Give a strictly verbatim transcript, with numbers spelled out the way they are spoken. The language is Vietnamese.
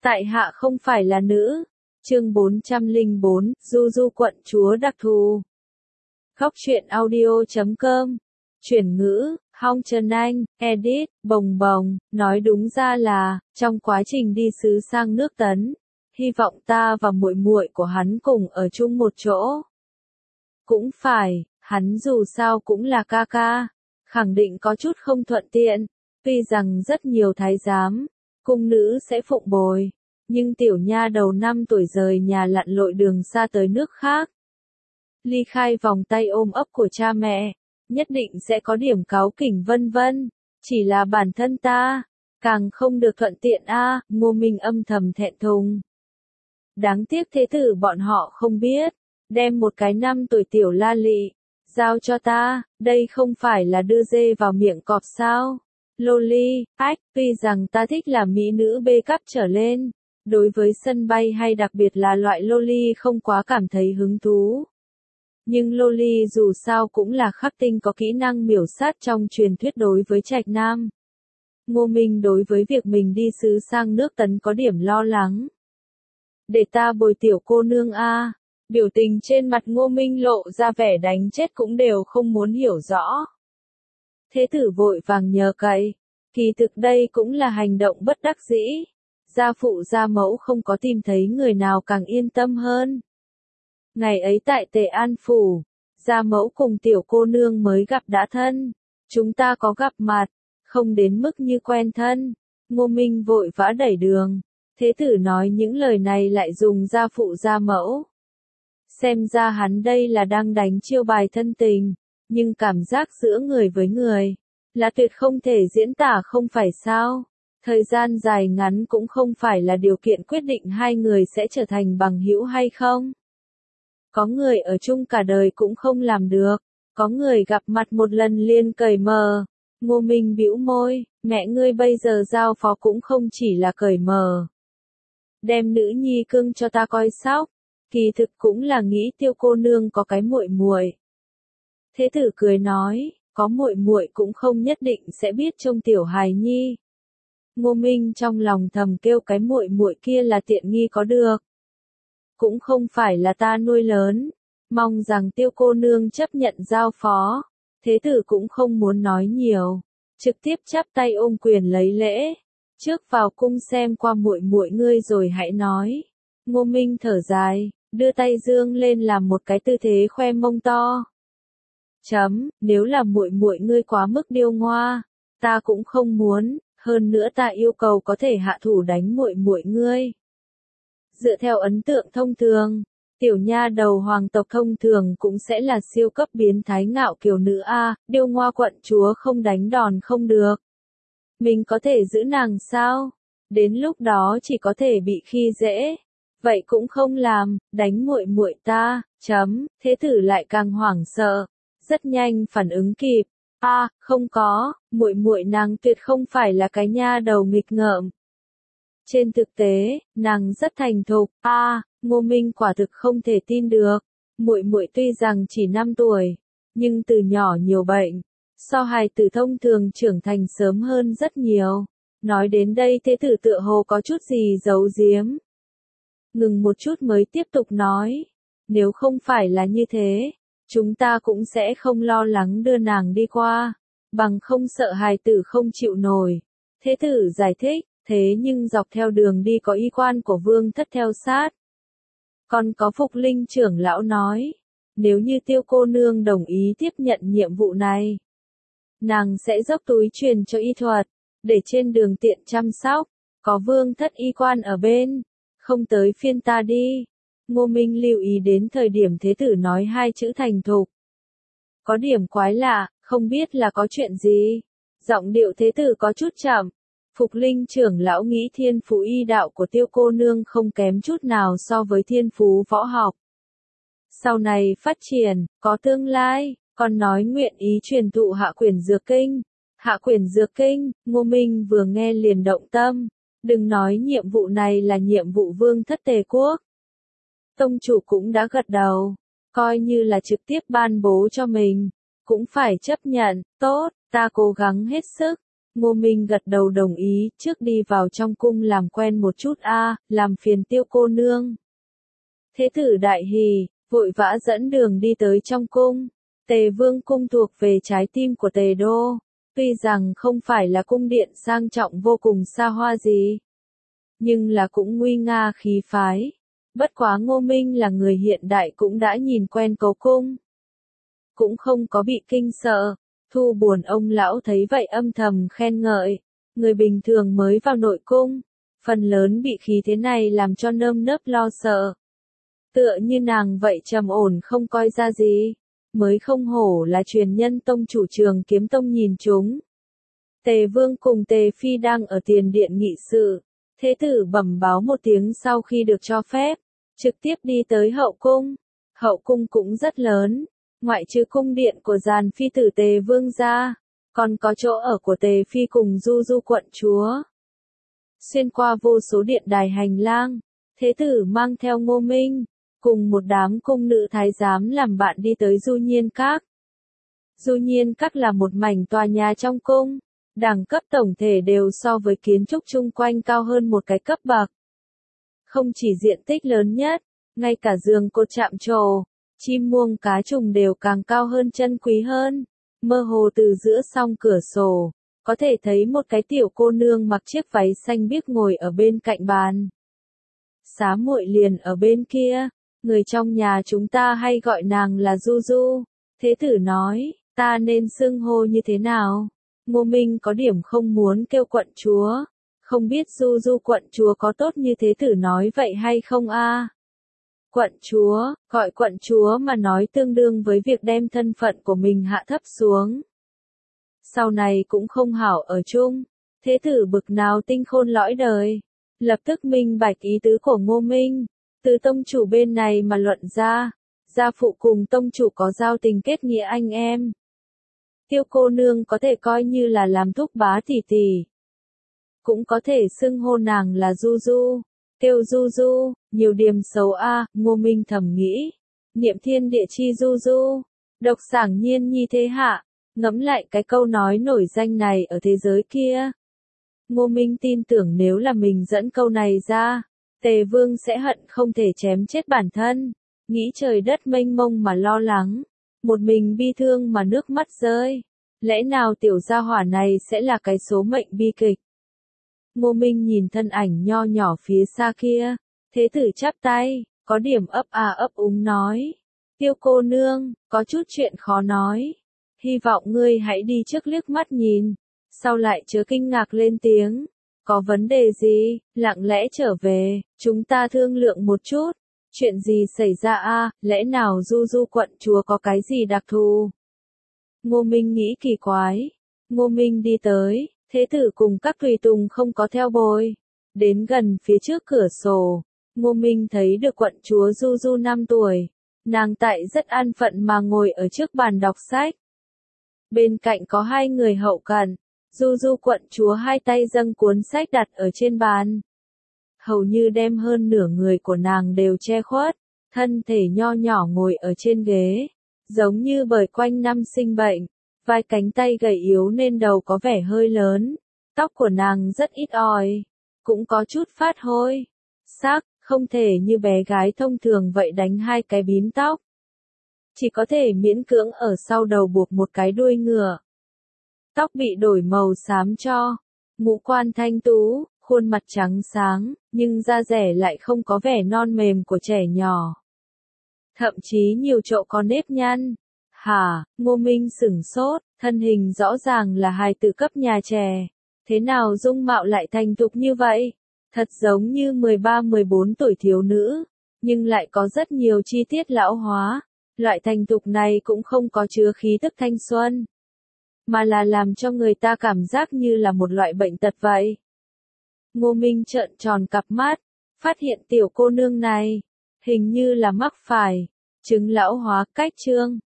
Tại hạ không phải là nữ. Chương bốn trăm lẻ bốn, Du Du quận chúa đặc thù. Góc truyện audio chấm com. Chuyển ngữ, Hong Trần Anh, edit, bồng bồng, nói đúng ra là, trong quá trình đi sứ sang nước Tấn, hy vọng ta và muội muội của hắn cùng ở chung một chỗ. Cũng phải, hắn dù sao cũng là ca ca, khẳng định có chút không thuận tiện, tuy rằng rất nhiều thái giám, cung nữ sẽ phụng bồi, nhưng tiểu nha đầu năm tuổi rời nhà lặn lội đường xa tới nước khác. Ly khai vòng tay ôm ấp của cha mẹ, nhất định sẽ có điểm cáu kỉnh vân vân, chỉ là bản thân ta, càng không được thuận tiện a. À, Ngô Minh âm thầm thẹn thùng. Đáng tiếc thế tử bọn họ không biết, đem một cái năm tuổi tiểu la lị, giao cho ta, đây không phải là đưa dê vào miệng cọp sao. Loli, ách, tuy rằng ta thích là mỹ nữ bê cấp trở lên, đối với sân bay hay đặc biệt là loại loli không quá cảm thấy hứng thú. Nhưng loli dù sao cũng là khắc tinh có kỹ năng miểu sát trong truyền thuyết đối với trạch nam. Ngô Minh đối với việc mình đi sứ sang nước Tấn có điểm lo lắng. Để ta bồi tiểu cô nương a. À. Biểu tình trên mặt Ngô Minh lộ ra vẻ đánh chết cũng đều không muốn hiểu rõ. Thế tử vội vàng nhờ cậy, kỳ thực đây cũng là hành động bất đắc dĩ. Gia phụ gia mẫu không có tìm thấy người nào càng yên tâm hơn. Ngày ấy tại Tề An Phủ, gia mẫu cùng tiểu cô nương mới gặp đã thân. Chúng ta có gặp mặt, không đến mức như quen thân. Ngô Minh vội vã đẩy đường. Thế tử nói những lời này lại dùng gia phụ gia mẫu. Xem ra hắn đây là đang đánh chiêu bài thân tình, nhưng cảm giác giữa người với người là tuyệt không thể diễn tả không phải sao. Thời gian dài ngắn cũng không phải là điều kiện quyết định hai người sẽ trở thành bằng hữu hay không. Có người ở chung cả đời cũng không làm được, có người gặp mặt một lần liền cởi mờ. Ngô Minh bĩu môi, mẹ ngươi bây giờ giao phó cũng không chỉ là cởi mờ. Đem nữ nhi cưng cho ta coi sóc, kỳ thực cũng là nghĩ tiêu cô nương có cái muội muội. Thế tử cười nói, có muội muội cũng không nhất định sẽ biết trông tiểu hài nhi. Ngô Minh trong lòng thầm kêu cái muội muội kia là tiện nghi có được. Cũng không phải là ta nuôi lớn, mong rằng tiêu cô nương chấp nhận giao phó. Thế tử cũng không muốn nói nhiều, trực tiếp chắp tay ôm quyền lấy lễ. Trước vào cung xem qua muội muội ngươi rồi hãy nói. Ngô Minh thở dài, đưa tay dương lên làm một cái tư thế khoe mông to. Chấm, nếu là muội muội ngươi quá mức điêu ngoa, ta cũng không muốn, hơn nữa ta yêu cầu có thể hạ thủ đánh muội muội ngươi. Dựa theo ấn tượng thông thường, tiểu nha đầu hoàng tộc thông thường cũng sẽ là siêu cấp biến thái ngạo kiều nữ a, điêu ngoa quận chúa không đánh đòn không được. Mình có thể giữ nàng sao? Đến lúc đó chỉ có thể bị khi dễ. Vậy cũng không làm, đánh muội muội ta, chấm, thế tử lại càng hoảng sợ, rất nhanh phản ứng kịp. A, à, không có, muội muội nàng tuyệt không phải là cái nha đầu nghịch ngợm. Trên thực tế, nàng rất thành thục. A, à, Ngô Minh quả thực không thể tin được. Muội muội tuy rằng chỉ năm tuổi, nhưng từ nhỏ nhiều bệnh, so hài tử thông thường trưởng thành sớm hơn rất nhiều. Nói đến đây thế tử tựa hồ có chút gì giấu giếm. Ngừng một chút mới tiếp tục nói, nếu không phải là như thế, chúng ta cũng sẽ không lo lắng đưa nàng đi qua, bằng không sợ hài tử không chịu nổi. Thế tử giải thích, thế nhưng dọc theo đường đi có y quan của vương thất theo sát. Còn có Phục Linh trưởng lão nói, nếu như tiêu cô nương đồng ý tiếp nhận nhiệm vụ này, nàng sẽ dốc túi truyền cho y thuật, để trên đường tiện chăm sóc, có vương thất y quan ở bên, không tới phiên ta đi. Ngô Minh lưu ý đến thời điểm thế tử nói hai chữ thành thục. Có điểm quái lạ, không biết là có chuyện gì. Giọng điệu thế tử có chút chậm. Phục Linh trưởng lão nghĩ thiên phú y đạo của tiêu cô nương không kém chút nào so với thiên phú võ học. Sau này phát triển, có tương lai, còn nói nguyện ý truyền thụ Hạ Quyển Dược Kinh. Hạ Quyển Dược Kinh, Ngô Minh vừa nghe liền động tâm. Đừng nói nhiệm vụ này là nhiệm vụ vương thất Tề quốc. Tông chủ cũng đã gật đầu, coi như là trực tiếp ban bố cho mình, cũng phải chấp nhận. Tốt, ta cố gắng hết sức. Ngô Minh gật đầu đồng ý, trước đi vào trong cung làm quen một chút a, làm phiền Tiêu cô nương. Thế tử đại hỉ, vội vã dẫn đường đi tới trong cung. Tề Vương cung thuộc về trái tim của Tề Đô, tuy rằng không phải là cung điện sang trọng vô cùng xa hoa gì, nhưng là cũng nguy nga khí phái. Bất quá Ngô Minh là người hiện đại cũng đã nhìn quen cấu cung, cũng không có bị kinh sợ. Thu Buồn ông lão thấy vậy âm thầm khen ngợi, người bình thường mới vào nội cung, phần lớn bị khí thế này làm cho nơm nớp lo sợ. Tựa như nàng vậy trầm ổn không coi ra gì, mới không hổ là truyền nhân tông chủ Trường Kiếm Tông nhìn chúng. Tề Vương cùng Tề Phi đang ở tiền điện nghị sự, thế tử bẩm báo một tiếng sau khi được cho phép, trực tiếp đi tới hậu cung. Hậu cung cũng rất lớn, ngoại trừ cung điện của giàn phi tử Tề Vương ra, còn có chỗ ở của Tề Phi cùng Du Du quận chúa. Xuyên qua vô số điện đài hành lang, thế tử mang theo Ngô Minh, cùng một đám cung nữ thái giám làm bạn đi tới Du Nhiên Các. Du Nhiên Các là một mảnh tòa nhà trong cung, đẳng cấp tổng thể đều so với kiến trúc chung quanh cao hơn một cái cấp bậc. Không chỉ diện tích lớn nhất, ngay cả giường cột chạm trổ, chim muông cá trùng đều càng cao hơn chân quý hơn. Mơ hồ từ giữa song cửa sổ, có thể thấy một cái tiểu cô nương mặc chiếc váy xanh biếc ngồi ở bên cạnh bàn. Xá muội liền ở bên kia, người trong nhà chúng ta hay gọi nàng là Du Du. Thế tử nói, ta nên xưng hô như thế nào? Ngô Minh có điểm không muốn kêu quận chúa, không biết Du Du quận chúa có tốt như thế tử nói vậy hay không a? Quận chúa, gọi quận chúa mà nói tương đương với việc đem thân phận của mình hạ thấp xuống. Sau này cũng không hảo ở chung, thế tử bực nào tinh khôn lõi đời, lập tức minh bạch ý tứ của Ngô Minh, từ tông chủ bên này mà luận ra, gia phụ cùng tông chủ có giao tình kết nghĩa anh em. Tiêu cô nương có thể coi như là làm thúc bá tỷ tỷ, cũng có thể xưng hô nàng là Du Du. Tiêu Du Du, nhiều điểm xấu a, Ngô Minh thầm nghĩ. Niệm thiên địa chi Du Du, độc sảng nhiên nhi thế hạ, ngẫm lại cái câu nói nổi danh này ở thế giới kia. Ngô Minh tin tưởng nếu là mình dẫn câu này ra, Tề Vương sẽ hận không thể chém chết bản thân, nghĩ trời đất mênh mông mà lo lắng, một mình bi thương mà nước mắt rơi. Lẽ nào tiểu gia hỏa này sẽ là cái số mệnh bi kịch? Ngô Minh nhìn thân ảnh nho nhỏ phía xa kia, thế tử chắp tay, có điểm ấp à ấp úng nói. Tiêu cô nương, có chút chuyện khó nói. Hy vọng ngươi hãy đi trước liếc mắt nhìn, sau lại chớ kinh ngạc lên tiếng. Có vấn đề gì, lặng lẽ trở về, chúng ta thương lượng một chút. Chuyện gì xảy ra a? Lẽ nào Du Du quận chúa có cái gì đặc thù? Ngô Minh nghĩ kỳ quái. Ngô Minh đi tới, thế tử cùng các tùy tùng không có theo bồi. Đến gần phía trước cửa sổ, Ngô Minh thấy được quận chúa Du Du năm tuổi. Nàng tại rất an phận mà ngồi ở trước bàn đọc sách. Bên cạnh có hai người hậu cận. Du Du quận chúa hai tay dâng cuốn sách đặt ở trên bàn. Hầu như đem hơn nửa người của nàng đều che khuất, thân thể nho nhỏ ngồi ở trên ghế, giống như bởi quanh năm sinh bệnh, vai cánh tay gầy yếu nên đầu có vẻ hơi lớn, tóc của nàng rất ít ỏi, cũng có chút phát hôi, sắc, không thể như bé gái thông thường vậy đánh hai cái bím tóc. Chỉ có thể miễn cưỡng ở sau đầu buộc một cái đuôi ngựa. Tóc bị đổi màu xám cho, ngũ quan thanh tú, khuôn mặt trắng sáng, nhưng da dẻ lại không có vẻ non mềm của trẻ nhỏ. Thậm chí nhiều chỗ có nếp nhăn. Hả, Ngô Minh sửng sốt, thân hình rõ ràng là hài tử cấp nhà trẻ. Thế nào dung mạo lại thành thục như vậy? Thật giống như mười ba mười bốn tuổi thiếu nữ, nhưng lại có rất nhiều chi tiết lão hóa. Loại thành thục này cũng không có chứa khí tức thanh xuân, mà là làm cho người ta cảm giác như là một loại bệnh tật vậy. Ngô Minh trợn tròn cặp mắt, phát hiện tiểu cô nương này, hình như là mắc phải chứng lão hóa cách trương.